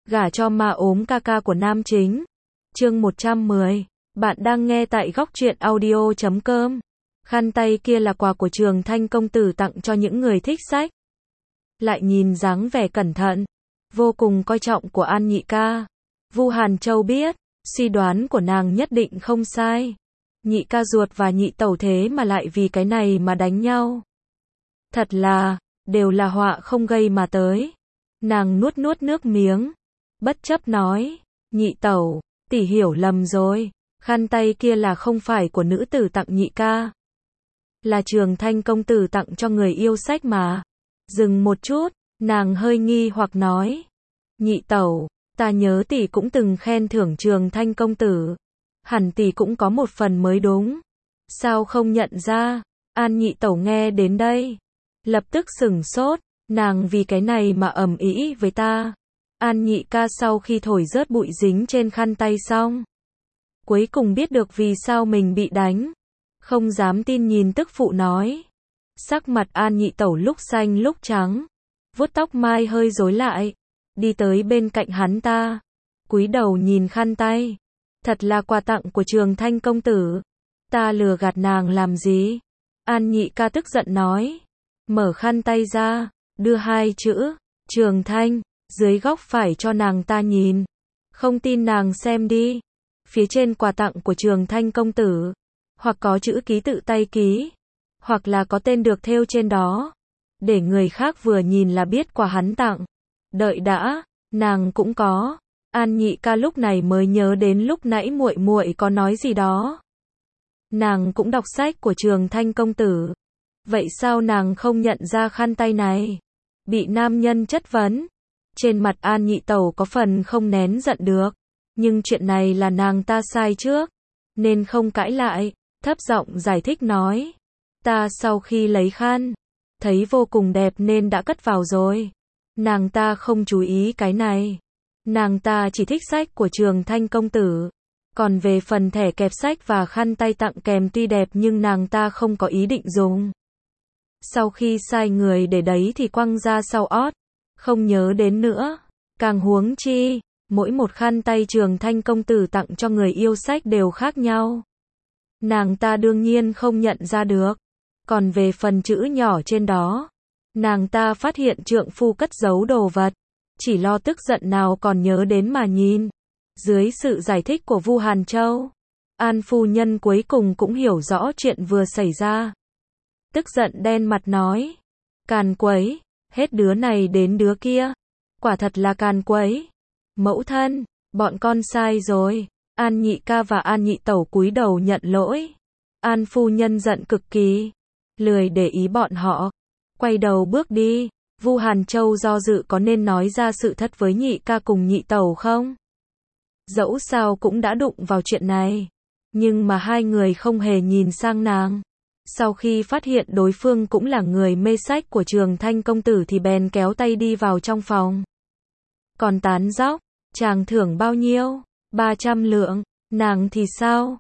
Gả cho ma ốm ca ca của nam chính. Chương 110. Bạn đang nghe tại góc truyện audio.com. Khăn tay kia là quà của Trường Thanh công tử tặng cho những người thích sách. Lại nhìn dáng vẻ cẩn thận, vô cùng coi trọng của An Nhị ca. Vu Hàn Châu biết, suy đoán của nàng nhất định không sai. Nhị ca ruột và nhị tẩu thế mà lại vì cái này mà đánh nhau. Thật là, đều là họa không gây mà tới. Nàng nuốt nuốt nước miếng, bất chấp nói, nhị tẩu, tỷ hiểu lầm rồi, khăn tay kia là không phải của nữ tử tặng nhị ca. Là Trường Thanh công tử tặng cho người yêu sách mà. Dừng một chút, nàng hơi nghi hoặc nói, nhị tẩu, ta nhớ tỷ cũng từng khen thưởng Trường Thanh công tử. Hẳn tỷ cũng có một phần mới đúng. Sao không nhận ra? An nhị tẩu nghe đến đây, lập tức sửng sốt, nàng vì cái này mà ầm ĩ với ta. An nhị ca sau khi thổi rớt bụi dính trên khăn tay xong, cuối cùng biết được vì sao mình bị đánh. Không dám tin nhìn tức phụ nói. Sắc mặt An nhị tẩu lúc xanh lúc trắng, vuốt tóc mai hơi rối lại, đi tới bên cạnh hắn ta, cúi đầu nhìn khăn tay. Thật là quà tặng của Trường Thanh công tử. Ta lừa gạt nàng làm gì? An nhị ca tức giận nói. Mở khăn tay ra, đưa hai chữ Trường Thanh dưới góc phải cho nàng ta nhìn. Không tin nàng xem đi. Phía trên quà tặng của Trường Thanh công tử, hoặc có chữ ký tự tay ký, hoặc là có tên được thêu trên đó, để người khác vừa nhìn là biết quà hắn tặng. Đợi đã, nàng cũng có. An nhị ca lúc này mới nhớ đến lúc nãy muội muội có nói gì đó. Nàng cũng đọc sách của Trường Thanh công tử. Vậy sao nàng không nhận ra khăn tay này? Bị nam nhân chất vấn, trên mặt An nhị tẩu có phần không nén giận được. Nhưng chuyện này là nàng ta sai trước, nên không cãi lại, thấp giọng giải thích nói. Ta sau khi lấy khăn, thấy vô cùng đẹp nên đã cất vào rồi. Nàng ta không chú ý cái này. Nàng ta chỉ thích sách của Trường Thanh công tử. Còn về phần thẻ kẹp sách và khăn tay tặng kèm tuy đẹp nhưng nàng ta không có ý định dùng. Sau khi sai người để đấy thì quăng ra sau ót, không nhớ đến nữa. Càng huống chi, mỗi một khăn tay Trường Thanh công tử tặng cho người yêu sách đều khác nhau. Nàng ta đương nhiên không nhận ra được. Còn về phần chữ nhỏ trên đó, nàng ta phát hiện trượng phu cất giấu đồ vật, chỉ lo tức giận nào còn nhớ đến mà nhìn. Dưới sự giải thích của Vu Hàn Châu, An phu nhân cuối cùng cũng hiểu rõ chuyện vừa xảy ra. Tức giận đen mặt nói, càn quấy, hết đứa này đến đứa kia, quả thật là càn quấy. Mẫu thân, bọn con sai rồi. An nhị ca và An nhị tẩu cúi đầu nhận lỗi. An phu nhân giận cực kỳ, lười để ý bọn họ, quay đầu bước đi. Vu Hàn Châu do dự có nên nói ra sự thật với nhị ca cùng nhị tẩu không? Dẫu sao cũng đã đụng vào chuyện này, nhưng mà hai người không hề nhìn sang nàng. Sau khi phát hiện đối phương cũng là người mê sách của Trường Thanh công tử thì bèn kéo tay đi vào trong phòng. Còn tán dóc, chàng thưởng bao nhiêu? 300 lượng. Nàng thì sao?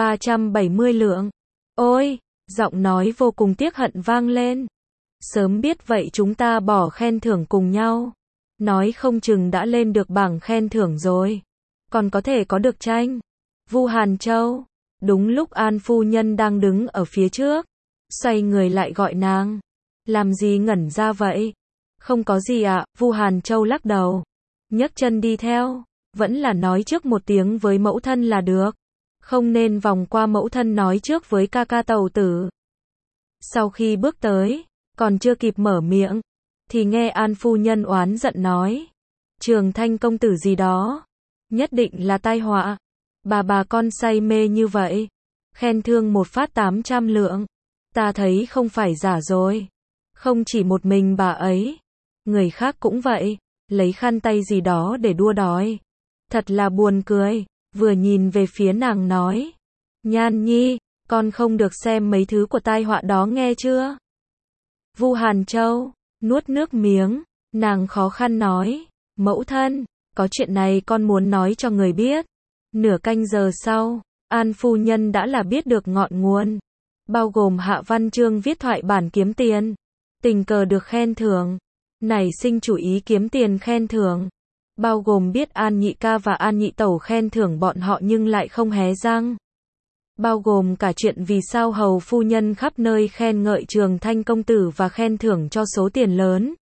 370 lượng. Ôi, giọng nói vô cùng tiếc hận vang lên. Sớm biết vậy chúng ta bỏ khen thưởng cùng nhau. Nói không chừng đã lên được bảng khen thưởng rồi. Còn có thể có được tranh. Vu Hàn Châu. Đúng lúc An phu nhân đang đứng ở phía trước, xoay người lại gọi nàng. Làm gì ngẩn ra vậy? Không có gì ạ. Vu Hàn Châu lắc đầu, nhấc chân đi theo. Vẫn là nói trước một tiếng với mẫu thân là được. Không nên vòng qua mẫu thân nói trước với ca ca tẩu tử. Sau khi bước tới, còn chưa kịp mở miệng, thì nghe An phu nhân oán giận nói. Trường Thanh công tử gì đó, nhất định là tai họa. Bà con say mê như vậy, khen thương một phát 800 lượng. Ta thấy không phải giả rồi. Không chỉ một mình bà ấy, người khác cũng vậy, lấy khăn tay gì đó để đua đòi. Thật là buồn cười. Vừa nhìn về phía nàng nói, Nhan Nhi, con không được xem mấy thứ của tai họa đó nghe chưa? Vu Hàn Châu nuốt nước miếng, nàng khó khăn nói, mẫu thân, có chuyện này con muốn nói cho người biết. Nửa canh giờ sau, An phu nhân đã là biết được ngọn nguồn, bao gồm Hạ Văn Chương viết thoại bản kiếm tiền, tình cờ được khen thưởng, nảy sinh chủ ý kiếm tiền khen thưởng. bao gồm biết An nhị ca và An nhị tẩu khen thưởng bọn họ nhưng lại không hé răng. Bao gồm cả chuyện vì sao hầu phu nhân khắp nơi khen ngợi Trường Thanh công tử và khen thưởng cho số tiền lớn.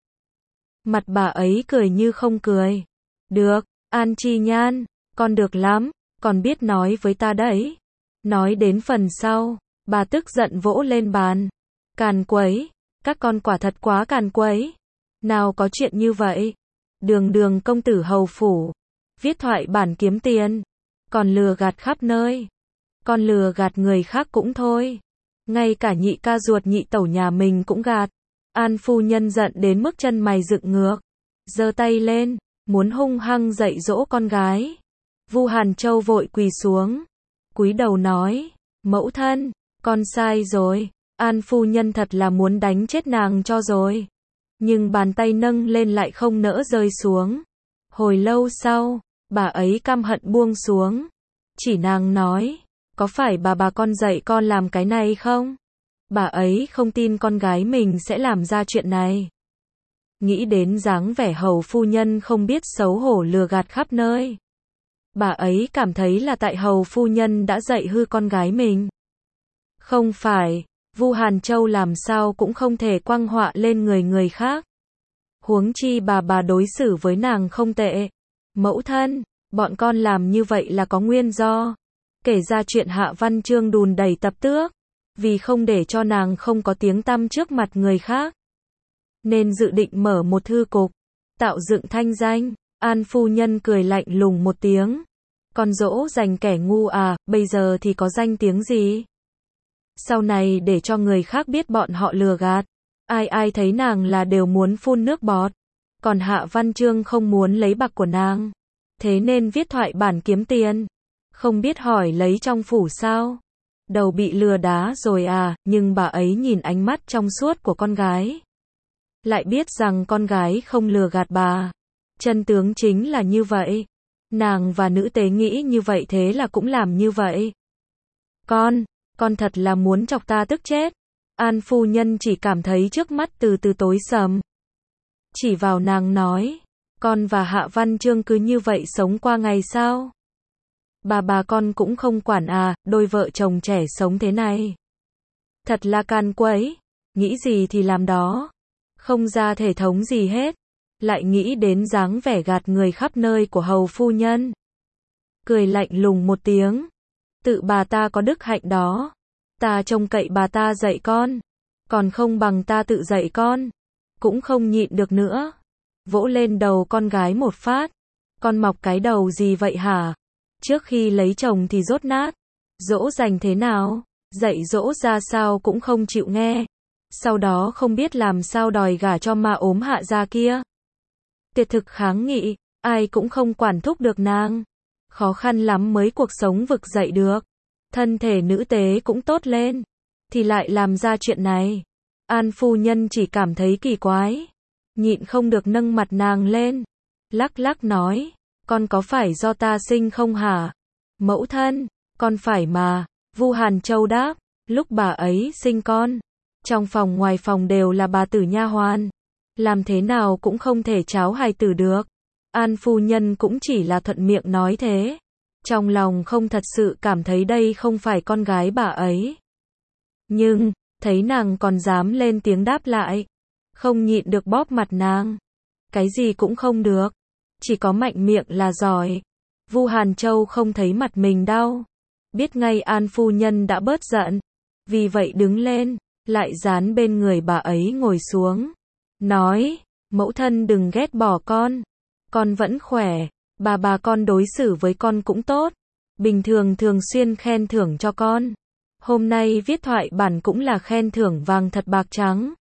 Mặt bà ấy cười như không cười. Được, An Chi Nhan, con được lắm, con biết nói với ta đấy. Nói đến phần sau, bà tức giận vỗ lên bàn. Càn quấy, các con quả thật quá càn quấy. Nào có chuyện như vậy. Đường đường công tử hầu phủ, viết thoại bản kiếm tiền, còn lừa gạt khắp nơi. Con lừa gạt người khác cũng thôi. Ngay cả nhị ca ruột nhị tẩu nhà mình cũng gạt. An phu nhân giận đến mức chân mày dựng ngược. Giơ tay lên, muốn hung hăng dạy dỗ con gái. Vu Hàn Châu vội quỳ xuống. Cúi đầu nói, mẫu thân, con sai rồi. An phu nhân thật là muốn đánh chết nàng cho rồi. Nhưng bàn tay nâng lên lại không nỡ rơi xuống. Hồi lâu sau, bà ấy căm hận buông xuống. Chỉ nàng nói, có phải bà con dạy con làm cái này không? Bà ấy không tin con gái mình sẽ làm ra chuyện này. Nghĩ đến dáng vẻ hầu phu nhân không biết xấu hổ lừa gạt khắp nơi. Bà ấy cảm thấy là tại hầu phu nhân đã dạy hư con gái mình. Không phải, Vu Hàn Châu làm sao cũng không thể quăng họa lên người khác. Huống chi bà đối xử với nàng không tệ. Mẫu thân, bọn con làm như vậy là có nguyên do. Kể ra chuyện Hạ Văn Chương đùn đẩy tập tước, vì không để cho nàng không có tiếng tăm trước mặt người khác, nên dự định mở một thư cục, tạo dựng thanh danh. An phu nhân cười lạnh lùng một tiếng. Con dỗ dành kẻ ngu à, bây giờ thì có danh tiếng gì? Sau này để cho người khác biết bọn họ lừa gạt, ai thấy nàng là đều muốn phun nước bọt. Còn Hạ Văn Chương không muốn lấy bạc của nàng, thế nên viết thoại bản kiếm tiền. Không biết hỏi lấy trong phủ sao? Đầu bị lừa đá rồi à, nhưng bà ấy nhìn ánh mắt trong suốt của con gái, lại biết rằng con gái không lừa gạt bà. Chân tướng chính là như vậy. Nàng và nữ tế nghĩ như vậy thế là cũng làm như vậy. Con thật là muốn chọc ta tức chết. An phu nhân chỉ cảm thấy trước mắt từ từ tối sầm. Chỉ vào nàng nói, con và Hạ Văn Chương cứ như vậy sống qua ngày sao? Bà con cũng không quản à, đôi vợ chồng trẻ sống thế này. Thật là can quấy, nghĩ gì thì làm đó. Không ra thể thống gì hết. Lại nghĩ đến dáng vẻ gạt người khắp nơi của hầu phu nhân. Cười lạnh lùng một tiếng. Tự bà ta có đức hạnh đó. Ta trông cậy bà ta dạy con. Còn không bằng ta tự dạy con. Cũng không nhịn được nữa. Vỗ lên đầu con gái một phát. Con mọc cái đầu gì vậy hả? Trước khi lấy chồng thì dốt nát. Dỗ dành thế nào? Dạy dỗ ra sao cũng không chịu nghe. Sau đó không biết làm sao đòi gả cho ma ốm Hạ gia kia. Tuyệt thực kháng nghị, ai cũng không quản thúc được nàng. Khó khăn lắm mới cuộc sống vực dậy được. Thân thể nữ tế cũng tốt lên. Thì lại làm ra chuyện này. An phu nhân chỉ cảm thấy kỳ quái. Nhịn không được nâng mặt nàng lên. Lắc lắc nói, con có phải do ta sinh không hả? Mẫu thân, con phải mà. Vu Hàn Châu đáp, lúc bà ấy sinh con, trong phòng ngoài phòng đều là bà tử nha hoàn. Làm thế nào cũng không thể tráo hài tử được. An phu nhân cũng chỉ là thuận miệng nói thế. Trong lòng không thật sự cảm thấy đây không phải con gái bà ấy. Nhưng, thấy nàng còn dám lên tiếng đáp lại. Không nhịn được bóp mặt nàng. Cái gì cũng không được. Chỉ có mạnh miệng là giỏi. Vu Hàn Châu không thấy mặt mình đau. Biết ngay An phu nhân đã bớt giận. Vì vậy đứng lên, lại dán bên người bà ấy ngồi xuống. Nói, mẫu thân đừng ghét bỏ con vẫn khỏe, bà con đối xử với con cũng tốt, bình thường thường xuyên khen thưởng cho con. Hôm nay viết thoại bản cũng là khen thưởng vàng thật bạc trắng.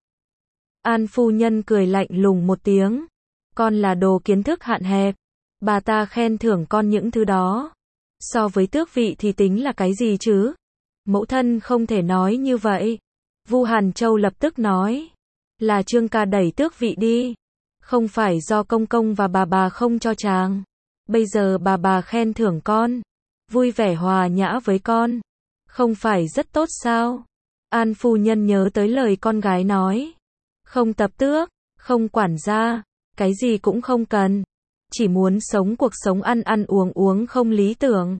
An phu nhân cười lạnh lùng một tiếng, con là đồ kiến thức hạn hẹp, bà ta khen thưởng con những thứ đó. So với tước vị thì tính là cái gì chứ? Mẫu thân không thể nói như vậy. Vu Hàn Châu lập tức nói. Là Trương ca đẩy tước vị đi. Không phải do công công và bà không cho chàng. Bây giờ bà khen thưởng con. Vui vẻ hòa nhã với con. Không phải rất tốt sao? An phu nhân nhớ tới lời con gái nói. Không tập tước, không quản gia, cái gì cũng không cần. chỉ muốn sống cuộc sống ăn ăn uống uống không lý tưởng.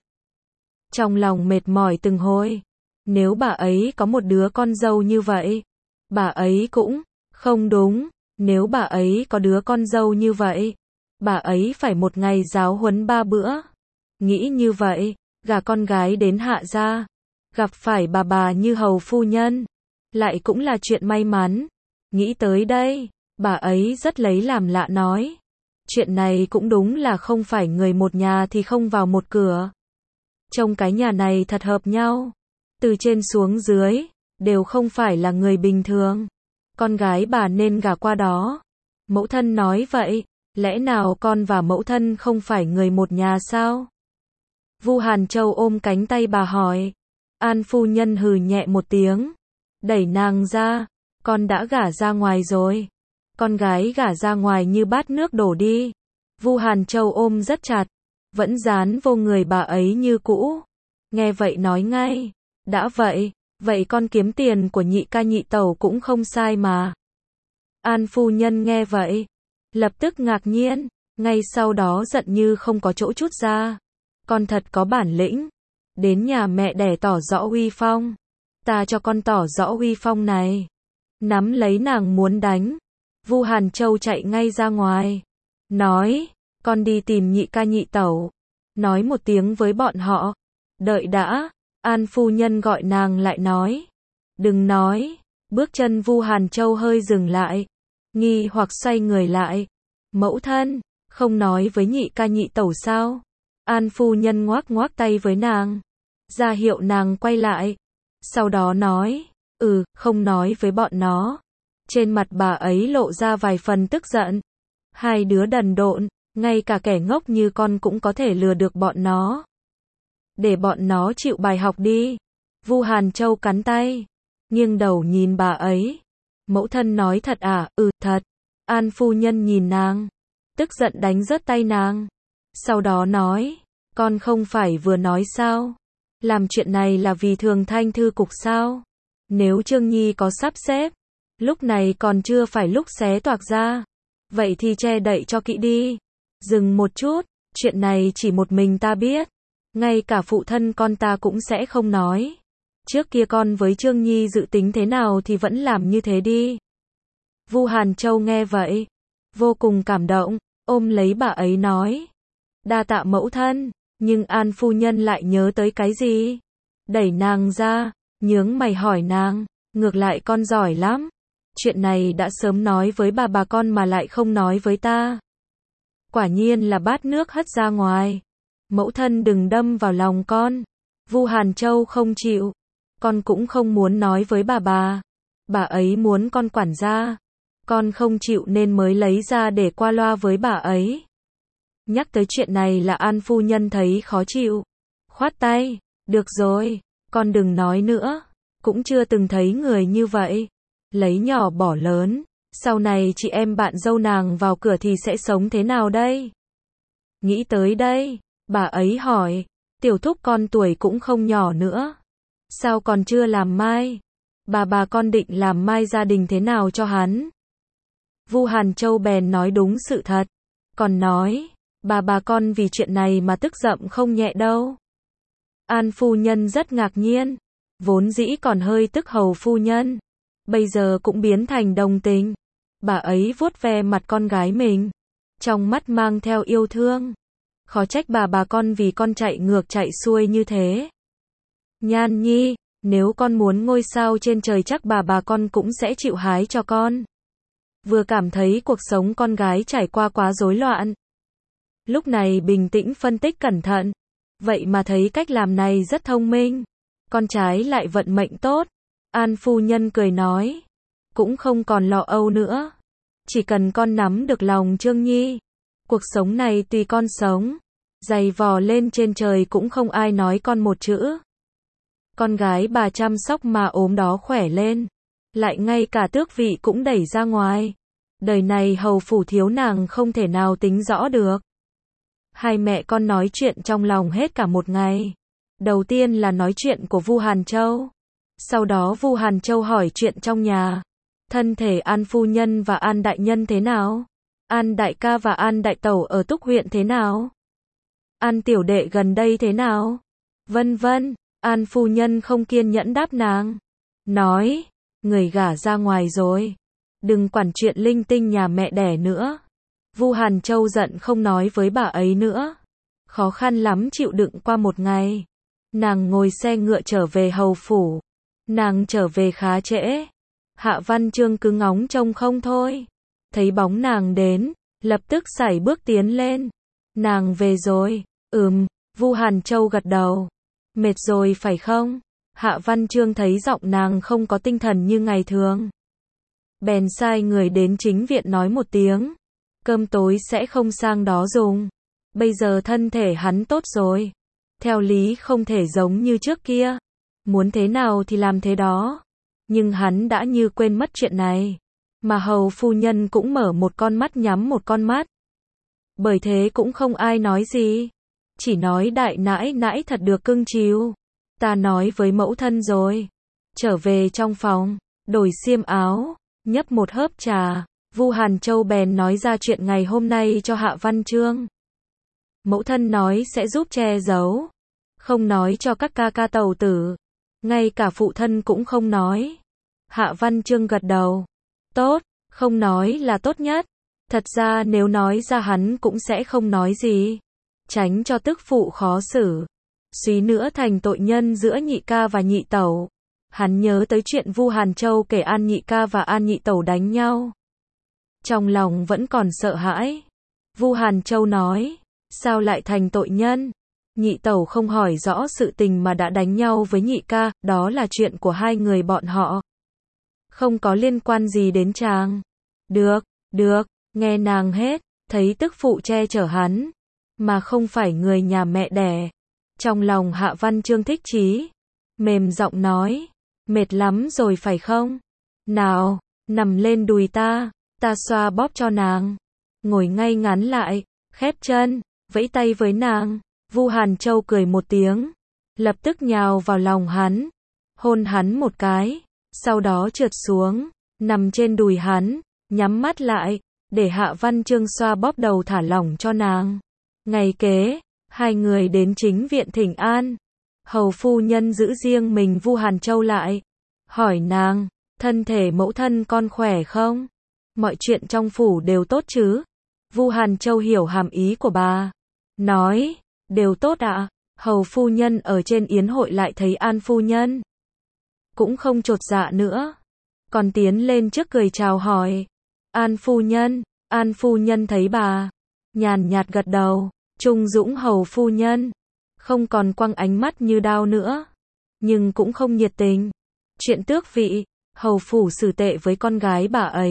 Trong lòng mệt mỏi từng hồi, nếu bà ấy có một đứa con dâu như vậy, bà ấy cũng, không đúng, nếu bà ấy có đứa con dâu như vậy, bà ấy phải một ngày giáo huấn 3 bữa. Nghĩ như vậy, gả con gái đến Hạ gia, gặp phải bà như hầu phu nhân, lại cũng là chuyện may mắn. Nghĩ tới đây, bà ấy rất lấy làm lạ nói, chuyện này cũng đúng là không phải người một nhà thì không vào một cửa. Trông cái nhà này thật hợp nhau, từ trên xuống dưới, đều không phải là người bình thường. Con gái bà nên gả qua đó. Mẫu thân nói vậy, lẽ nào con và mẫu thân không phải người một nhà sao? Vu Hàn Châu ôm cánh tay bà hỏi. An phu nhân hừ nhẹ một tiếng, đẩy nàng ra, con đã gả ra ngoài rồi. Con gái gả ra ngoài như bát nước đổ đi. Vu Hàn Châu ôm rất chặt, vẫn dán vô người bà ấy như cũ. Nghe vậy nói ngay, đã vậy, vậy con kiếm tiền của nhị ca nhị tẩu cũng không sai mà. An phu nhân nghe vậy, lập tức ngạc nhiên, ngay sau đó giận như không có chỗ trút ra. Con thật có bản lĩnh, đến nhà mẹ đẻ tỏ rõ uy phong. Ta cho con tỏ rõ uy phong này. Nắm lấy nàng muốn đánh. Vu Hàn Châu chạy ngay ra ngoài, nói, con đi tìm nhị ca nhị tẩu, nói một tiếng với bọn họ. Đợi đã, An phu nhân gọi nàng lại nói, đừng nói. Bước chân Vu Hàn Châu hơi dừng lại, nghi hoặc xoay người lại. Mẫu thân, không nói với nhị ca nhị tẩu sao? An phu nhân ngoác ngoác tay với nàng, ra hiệu nàng quay lại. Sau đó nói, không nói với bọn nó. Trên mặt bà ấy lộ ra vài phần tức giận. Hai đứa đần độn, ngay cả kẻ ngốc như con cũng có thể lừa được bọn nó. Để bọn nó chịu bài học đi. Vu Hàn Châu cắn tay, nghiêng đầu nhìn bà ấy. Mẫu thân nói thật à? Thật. An phu nhân nhìn nàng, tức giận đánh rớt tay nàng. Sau đó nói, con không phải vừa nói sao? Làm chuyện này là vì Thường Thanh thư cục sao? Nếu Trương Nhi có sắp xếp, lúc này còn chưa phải lúc xé toạc ra. Vậy thì che đậy cho kỹ đi. Dừng một chút, chuyện này chỉ một mình ta biết. Ngay cả phụ thân con ta cũng sẽ không nói. Trước kia con với Trương Nhi dự tính thế nào thì vẫn làm như thế đi. Vu Hàn Châu nghe vậy, vô cùng cảm động, ôm lấy bà ấy nói. Đa tạ mẫu thân, nhưng An phu nhân lại nhớ tới cái gì? Đẩy nàng ra, nhướng mày hỏi nàng, ngược lại con giỏi lắm. Chuyện này đã sớm nói với bà con mà lại không nói với ta. Quả nhiên là bát nước hất ra ngoài. Mẫu thân đừng đâm vào lòng con. Vu Hàn Châu không chịu. Con cũng không muốn nói với bà. Bà ấy muốn con quản gia. Con không chịu nên mới lấy ra để qua loa với bà ấy. Nhắc tới chuyện này là An phu nhân thấy khó chịu. Khoát tay, được rồi, con đừng nói nữa. Cũng chưa từng thấy người như vậy. Lấy nhỏ bỏ lớn. Sau này chị em bạn dâu nàng vào cửa thì sẽ sống thế nào đây? Nghĩ tới đây, bà ấy hỏi, tiểu thúc con tuổi cũng không nhỏ nữa. Sao còn chưa làm mai? Bà con định làm mai gia đình thế nào cho hắn? Vu Hàn Châu bèn nói đúng sự thật. Còn nói, bà con vì chuyện này mà tức giận không nhẹ đâu. An phu nhân rất ngạc nhiên. Vốn dĩ còn hơi tức hầu phu nhân, bây giờ cũng biến thành đồng tình. Bà ấy vuốt ve mặt con gái mình, trong mắt mang theo yêu thương. Khó trách bà con vì con chạy ngược chạy xuôi như thế. Nhan Nhi, nếu con muốn ngôi sao trên trời chắc bà con cũng sẽ chịu hái cho con. Vừa cảm thấy cuộc sống con gái trải qua quá rối loạn. Lúc này bình tĩnh phân tích cẩn thận. Vậy mà thấy cách làm này rất thông minh. Con trái lại vận mệnh tốt. An phu nhân cười nói. Cũng không còn lo âu nữa. Chỉ cần con nắm được lòng Trương Nhi. Cuộc sống này tùy con sống. Giày vò lên trên trời cũng không ai nói con một chữ. Con gái bà chăm sóc mà ốm đó khỏe lên. Lại ngay cả tước vị cũng đẩy ra ngoài. Đời này hầu phủ thiếu nàng không thể nào tính rõ được. Hai mẹ con nói chuyện trong lòng hết cả một ngày. Đầu tiên là nói chuyện của Vu Hàn Châu. Sau đó Vu Hàn Châu hỏi chuyện trong nhà. Thân thể An phu nhân và An đại nhân thế nào? An đại ca và An đại tẩu ở Túc huyện thế nào? An tiểu đệ gần đây thế nào? Vân vân, An phu nhân không kiên nhẫn đáp nàng. Nói, người gả ra ngoài rồi. Đừng quản chuyện linh tinh nhà mẹ đẻ nữa. Vu Hàn Châu giận không nói với bà ấy nữa. Khó khăn lắm chịu đựng qua một ngày. Nàng ngồi xe ngựa trở về hầu phủ. Nàng trở về khá trễ. Hạ Văn Chương cứ ngóng trông không thôi. Thấy bóng nàng đến, lập tức sải bước tiến lên. Nàng về rồi. Vu Hàn Châu gật đầu. Mệt rồi phải không? Hạ Văn Chương thấy giọng nàng không có tinh thần như ngày thường. Bèn sai người đến chính viện nói một tiếng. Cơm tối sẽ không sang đó dùng. Bây giờ thân thể hắn tốt rồi. Theo lý không thể giống như trước kia. Muốn thế nào thì làm thế đó. Nhưng hắn đã như quên mất chuyện này. Mà hầu phu nhân cũng mở một con mắt nhắm một con mắt. Bởi thế cũng không ai nói gì. Chỉ nói đại nãi nãi thật được cưng chiều. Ta nói với mẫu thân rồi. Trở về trong phòng, đổi xiêm áo, nhấp một hớp trà. Vu Hàn Châu bèn nói ra chuyện ngày hôm nay cho Hạ Văn Chương. Mẫu thân nói sẽ giúp che giấu. Không nói cho các ca ca tàu tử. Ngay cả phụ thân cũng không nói. Hạ Văn Chương gật đầu. Tốt, không nói là tốt nhất. Thật ra nếu nói ra hắn cũng sẽ không nói gì. Tránh cho tức phụ khó xử. Suý nữa thành tội nhân giữa nhị ca và nhị tẩu. Hắn nhớ tới chuyện Vu Hàn Châu kể An nhị ca và An nhị tẩu đánh nhau. Trong lòng vẫn còn sợ hãi. Vu Hàn Châu nói, sao lại thành tội nhân? Nhị tẩu không hỏi rõ sự tình mà đã đánh nhau với nhị ca, đó là chuyện của hai người bọn họ. Không có liên quan gì đến chàng. Được, nghe nàng hết, thấy tức phụ che chở hắn, mà không phải người nhà mẹ đẻ. Trong lòng Hạ Văn Chương thích chí, mềm giọng nói, mệt lắm rồi phải không? Nào, nằm lên đùi ta xoa bóp cho nàng. Ngồi ngay ngắn lại, khép chân, vẫy tay với nàng. Vu Hàn Châu cười một tiếng, lập tức nhào vào lòng hắn, hôn hắn một cái, sau đó trượt xuống, nằm trên đùi hắn, nhắm mắt lại, để Hạ Văn Chương xoa bóp đầu thả lỏng cho nàng. Ngày kế, hai người đến chính viện thỉnh an. Hầu phu nhân giữ riêng mình Vu Hàn Châu lại, hỏi nàng, thân thể mẫu thân con khỏe không? Mọi chuyện trong phủ đều tốt chứ? Vu Hàn Châu hiểu hàm ý của bà, nói, đều tốt ạ. Hầu phu nhân ở trên yến hội lại thấy An phu nhân, cũng không chột dạ nữa, còn tiến lên trước cười chào hỏi. An phu nhân thấy bà, nhàn nhạt gật đầu. Trung dũng hầu phu nhân, không còn quăng ánh mắt như đao nữa, nhưng cũng không nhiệt tình. Chuyện tước vị, hầu phủ xử tệ với con gái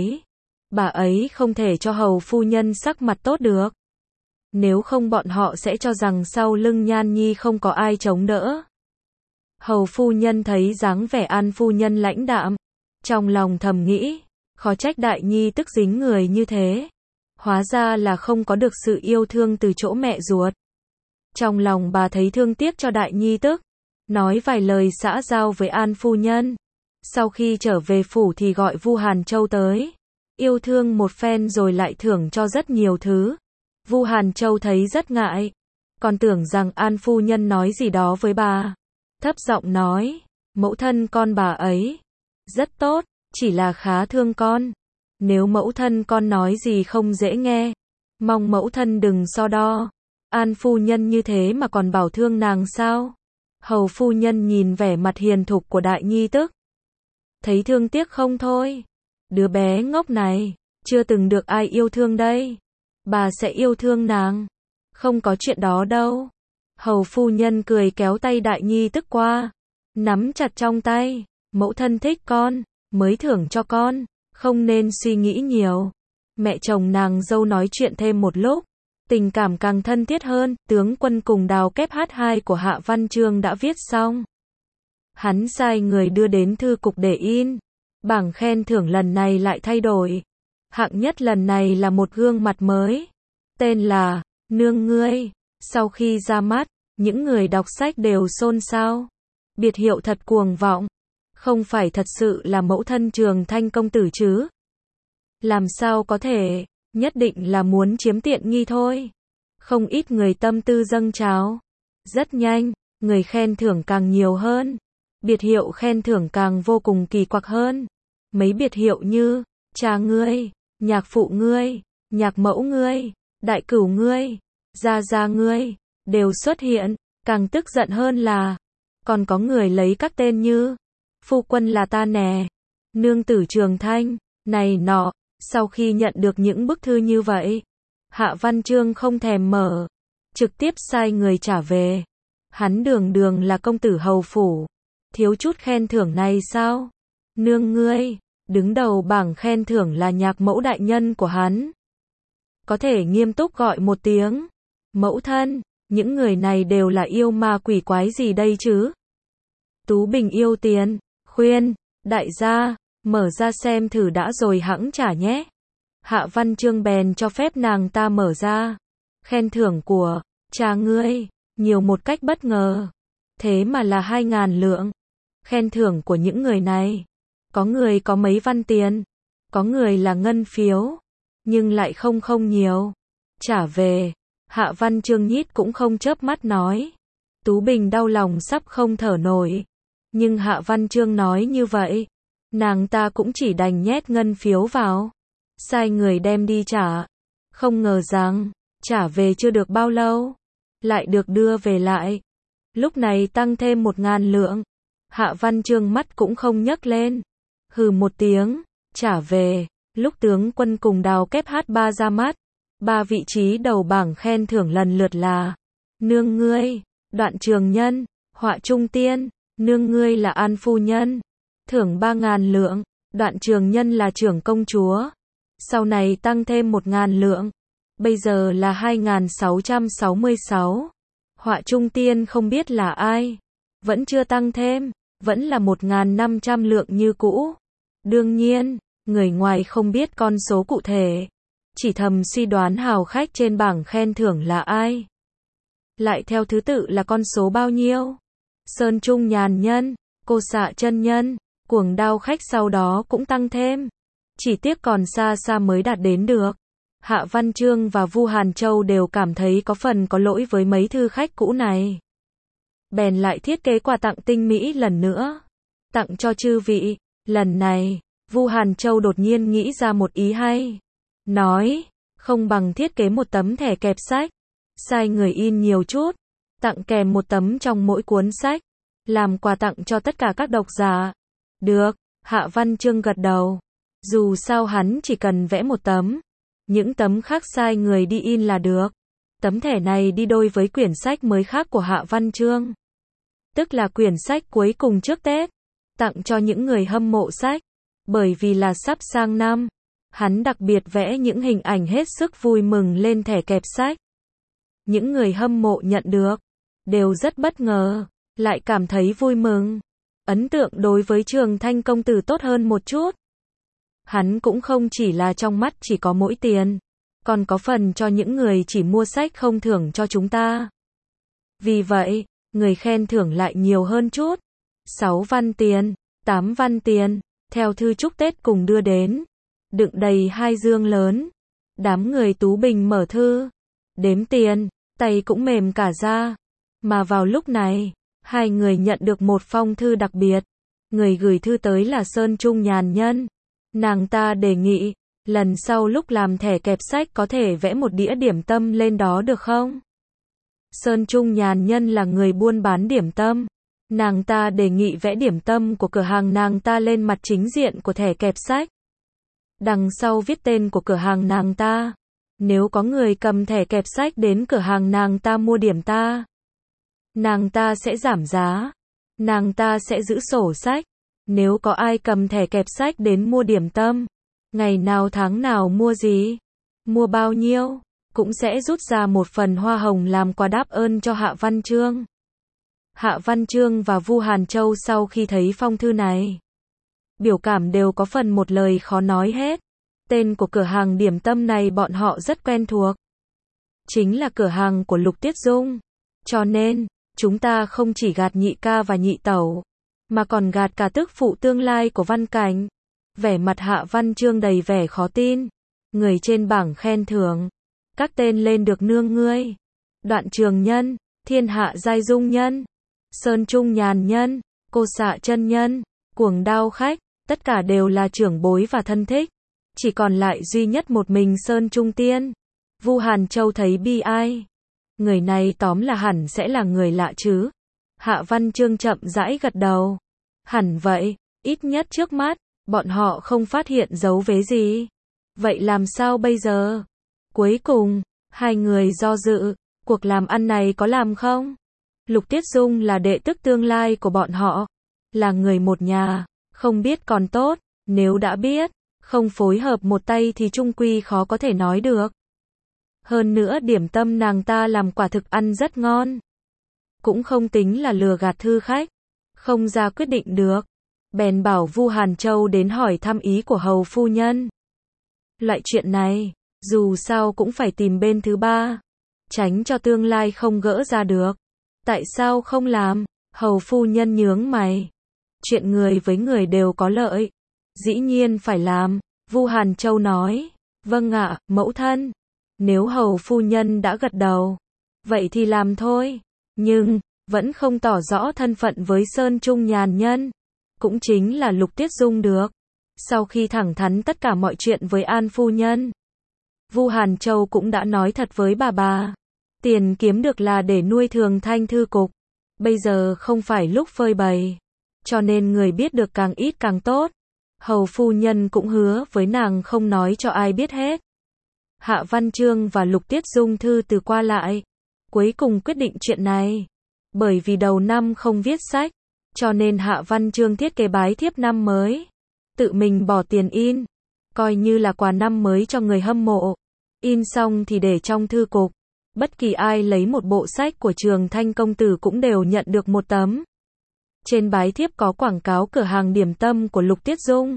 bà ấy không thể cho hầu phu nhân sắc mặt tốt được. Nếu không bọn họ sẽ cho rằng sau lưng Nhan Nhi không có ai chống đỡ. Hầu phu nhân thấy dáng vẻ An phu nhân lãnh đạm, trong lòng thầm nghĩ, khó trách Đại Nhi tức dính người như thế. Hóa ra là không có được sự yêu thương từ chỗ mẹ ruột. Trong lòng bà thấy thương tiếc cho Đại Nhi tức, nói vài lời xã giao với An phu nhân. Sau khi trở về phủ thì gọi Vu Hàn Châu tới, yêu thương một phen rồi lại thưởng cho rất nhiều thứ. Vu Hàn Châu thấy rất ngại, còn tưởng rằng An phu nhân nói gì đó với bà. Thấp giọng nói, mẫu thân con bà ấy rất tốt, chỉ là khá thương con. Nếu mẫu thân con nói gì không dễ nghe, mong mẫu thân đừng so đo. An phu nhân như thế mà còn bảo thương nàng sao? Hầu phu nhân nhìn vẻ mặt hiền thục của Đại Nhi tức, thấy thương tiếc không thôi. Đứa bé ngốc này, chưa từng được ai yêu thương đây. Bà sẽ yêu thương nàng. Không có chuyện đó đâu. Hầu phu nhân cười kéo tay Đại Nhi tức qua, nắm chặt trong tay. Mẫu thân thích con, mới thưởng cho con, không nên suy nghĩ nhiều. Mẹ chồng nàng dâu nói chuyện thêm một lúc, tình cảm càng thân thiết hơn. Tướng quân cùng đào kép H2 của Hạ Văn Chương đã viết xong. Hắn sai người đưa đến thư cục để in. Bảng khen thưởng lần này lại thay đổi. Hạng nhất lần này là một gương mặt mới, tên là Nương Ngươi. Sau khi ra mắt, những người đọc sách đều xôn xao. Biệt hiệu thật cuồng vọng. Không phải thật sự là mẫu thân Trường Thanh công tử chứ? Làm sao có thể? Nhất định là muốn chiếm tiện nghi thôi. Không ít người tâm tư dâng trào. Rất nhanh, người khen thưởng càng nhiều hơn. Biệt hiệu khen thưởng càng vô cùng kỳ quặc hơn. Mấy biệt hiệu như cha ngươi, nhạc phụ ngươi, nhạc mẫu ngươi, đại cửu ngươi, gia gia ngươi đều xuất hiện. Càng tức giận hơn là còn có người lấy các tên như phu quân là ta nè, nương tử Trường Thanh, này nọ. Sau khi nhận được những bức thư như vậy, Hạ Văn Chương không thèm mở, trực tiếp sai người trả về. Hắn đường đường là công tử hầu phủ, thiếu chút khen thưởng này sao? Nương ngươi, đứng đầu bảng khen thưởng là nhạc mẫu đại nhân của hắn. Có thể nghiêm túc gọi một tiếng mẫu thân, những người này đều là yêu ma quỷ quái gì đây chứ? Tú Bình yêu tiền, khuyên, đại gia, mở ra xem thử đã rồi hẵng trả nhé. Hạ Văn Chương bèn cho phép nàng ta mở ra. Khen thưởng của cha ngươi nhiều một cách bất ngờ. Thế mà là 2.000 lượng. Khen thưởng của những người này, có người có mấy văn tiền, có người là ngân phiếu, nhưng lại không nhiều. Trả về, Hạ Văn Chương nhít cũng không chớp mắt nói. Tú Bình đau lòng sắp không thở nổi. Nhưng Hạ Văn Chương nói như vậy, nàng ta cũng chỉ đành nhét ngân phiếu vào, sai người đem đi trả. Không ngờ rằng, trả về chưa được bao lâu, lại được đưa về lại. Lúc này tăng thêm 1.000 lượng. Hạ Văn Chương mắt cũng không nhấc lên. Hừ một tiếng, trả về. Lúc tướng quân cùng Đào Kép H3 ra mắt, 3 vị trí đầu bảng khen thưởng lần lượt là nương ngươi, Đoạn Trường Nhân, Họa Trung Tiên, nương ngươi là An Phu Nhân. Thưởng 3.000 lượng, Đoạn Trường Nhân là trưởng công chúa. Sau này tăng thêm 1.000 lượng. Bây giờ là 2.666. Họa Trung Tiên không biết là ai. Vẫn chưa tăng thêm. Vẫn là 1.500 lượng như cũ. Đương nhiên, người ngoài không biết con số cụ thể. Chỉ thầm suy đoán hào khách trên bảng khen thưởng là ai. Lại theo thứ tự là con số bao nhiêu. Sơn Trung Nhàn Nhân, Cô Xạ Chân Nhân, Cuồng Đao khách sau đó cũng tăng thêm. Chỉ tiếc còn xa xa mới đạt đến được. Hạ Văn Chương và Vu Hàn Châu đều cảm thấy có phần có lỗi với mấy thư khách cũ này. Bèn lại thiết kế quà tặng tinh mỹ lần nữa. Tặng cho chư vị. Lần này, Vu Hàn Châu đột nhiên nghĩ ra một ý hay. Nói, không bằng thiết kế một tấm thẻ kẹp sách. Sai người in nhiều chút. Tặng kèm một tấm trong mỗi cuốn sách. Làm quà tặng cho tất cả các độc giả. Được, Hạ Văn Chương gật đầu. Dù sao hắn chỉ cần vẽ một tấm. Những tấm khác sai người đi in là được. Tấm thẻ này đi đôi với quyển sách mới khác của Hạ Văn Chương. Tức là quyển sách cuối cùng trước Tết. Tặng cho những người hâm mộ sách. Bởi vì là sắp sang năm. Hắn đặc biệt vẽ những hình ảnh hết sức vui mừng lên thẻ kẹp sách. Những người hâm mộ nhận được. Đều rất bất ngờ. Lại cảm thấy vui mừng. Ấn tượng đối với Trường Thanh công tử tốt hơn một chút. Hắn cũng không chỉ là trong mắt chỉ có mỗi tiền. Còn có phần cho những người chỉ mua sách không thưởng cho chúng ta. Vì vậy, người khen thưởng lại nhiều hơn chút. 6 văn tiền, 8 văn tiền, theo thư chúc Tết cùng đưa đến. Đựng đầy 2 dương lớn. Đám người Tú Bình mở thư. Đếm tiền, tay cũng mềm cả ra. Mà vào lúc này, hai người nhận được một phong thư đặc biệt. Người gửi thư tới là Sơn Trung Nhàn Nhân. Nàng ta đề nghị, lần sau lúc làm thẻ kẹp sách có thể vẽ một đĩa điểm tâm lên đó được không? Sơn Trung Nhàn Nhân là người buôn bán điểm tâm. Nàng ta đề nghị vẽ điểm tâm của cửa hàng nàng ta lên mặt chính diện của thẻ kẹp sách. Đằng sau viết tên của cửa hàng nàng ta. Nếu có người cầm thẻ kẹp sách đến cửa hàng nàng ta mua điểm ta, nàng ta sẽ giảm giá. Nàng ta sẽ giữ sổ sách. Nếu có ai cầm thẻ kẹp sách đến mua điểm tâm, ngày nào tháng nào mua gì, mua bao nhiêu, cũng sẽ rút ra một phần hoa hồng làm quà đáp ơn cho Hạ Văn Chương. Hạ Văn Chương và Vu Hàn Châu sau khi thấy phong thư này, biểu cảm đều có phần một lời khó nói hết. Tên của cửa hàng điểm tâm này bọn họ rất quen thuộc. Chính là cửa hàng của Lục Tiết Dung. Cho nên, chúng ta không chỉ gạt nhị ca và nhị tẩu, mà còn gạt cả tức phụ tương lai của Văn Cảnh. Vẻ mặt Hạ Văn Chương đầy vẻ khó tin. Người trên bảng khen thưởng. Các tên lên được nương ngươi. Đoạn Trường Nhân, Thiên Hạ Giai Dung Nhân, Sơn Trung Nhàn Nhân, Cô Xạ Chân Nhân, Cuồng Đao Khách, tất cả đều là trưởng bối và thân thích. Chỉ còn lại duy nhất một mình Sơn Trung Tiên. Vu Hàn Châu thấy bi ai. Người này tóm là hẳn sẽ là người lạ chứ. Hạ Văn Chương chậm rãi gật đầu. Hẳn vậy, ít nhất trước mắt, bọn họ không phát hiện dấu vết gì. Vậy làm sao bây giờ? Cuối cùng, hai người do dự, cuộc làm ăn này có làm không? Lục Tiết Dung là đệ tức tương lai của bọn họ, là người một nhà, không biết còn tốt, nếu đã biết, không phối hợp một tay thì chung quy khó có thể nói được. Hơn nữa điểm tâm nàng ta làm quả thực ăn rất ngon. Cũng không tính là lừa gạt thư khách, không ra quyết định được. Bèn bảo Vu Hàn Châu đến hỏi thăm ý của hầu phu nhân. Loại chuyện này, dù sao cũng phải tìm bên thứ ba, tránh cho tương lai không gỡ ra được. Tại sao không làm? Hầu phu nhân nhướng mày. Chuyện người với người đều có lợi. Dĩ nhiên phải làm, Vu Hàn Châu nói. Vâng ạ, mẫu thân. Nếu hầu phu nhân đã gật đầu, vậy thì làm thôi. Nhưng, vẫn không tỏ rõ thân phận với Sơn Trung Nhàn Nhân. Cũng chính là Lục Tiết Dung được. Sau khi thẳng thắn tất cả mọi chuyện với An phu nhân, Vu Hàn Châu cũng đã nói thật với bà. Tiền kiếm được là để nuôi Thường Thanh thư cục. Bây giờ không phải lúc phơi bày. Cho nên người biết được càng ít càng tốt. Hầu phu nhân cũng hứa với nàng không nói cho ai biết hết. Hạ Văn Chương và Lục Tiết Dung thư từ qua lại. Cuối cùng quyết định chuyện này. Bởi vì đầu năm không viết sách, cho nên Hạ Văn Chương thiết kế bái thiếp năm mới. Tự mình bỏ tiền in. Coi như là quà năm mới cho người hâm mộ. In xong thì để trong thư cục. Bất kỳ ai lấy một bộ sách của Trường Thanh công tử cũng đều nhận được một tấm. Trên bái thiếp có quảng cáo cửa hàng điểm tâm của Lục Tiết Dung.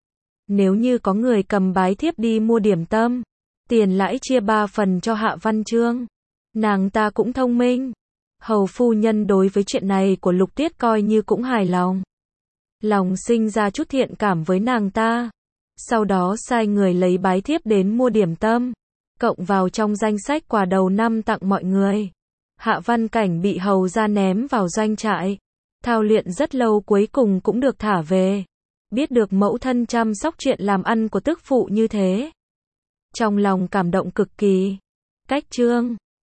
Nếu như có người cầm bái thiếp đi mua điểm tâm, tiền lãi chia 3 phần cho Hạ Văn Chương. Nàng ta cũng thông minh. Hầu phu nhân đối với chuyện này của Lục Tiết coi như cũng hài lòng. Lòng sinh ra chút thiện cảm với nàng ta. Sau đó sai người lấy bái thiếp đến mua điểm tâm, cộng vào trong danh sách quà đầu năm tặng mọi người. Hạ Văn Cảnh bị hầu ra ném vào doanh trại. Thao luyện rất lâu cuối cùng cũng được thả về. Biết được mẫu thân chăm sóc chuyện làm ăn của tức phụ như thế, trong lòng cảm động cực kỳ. Cách chương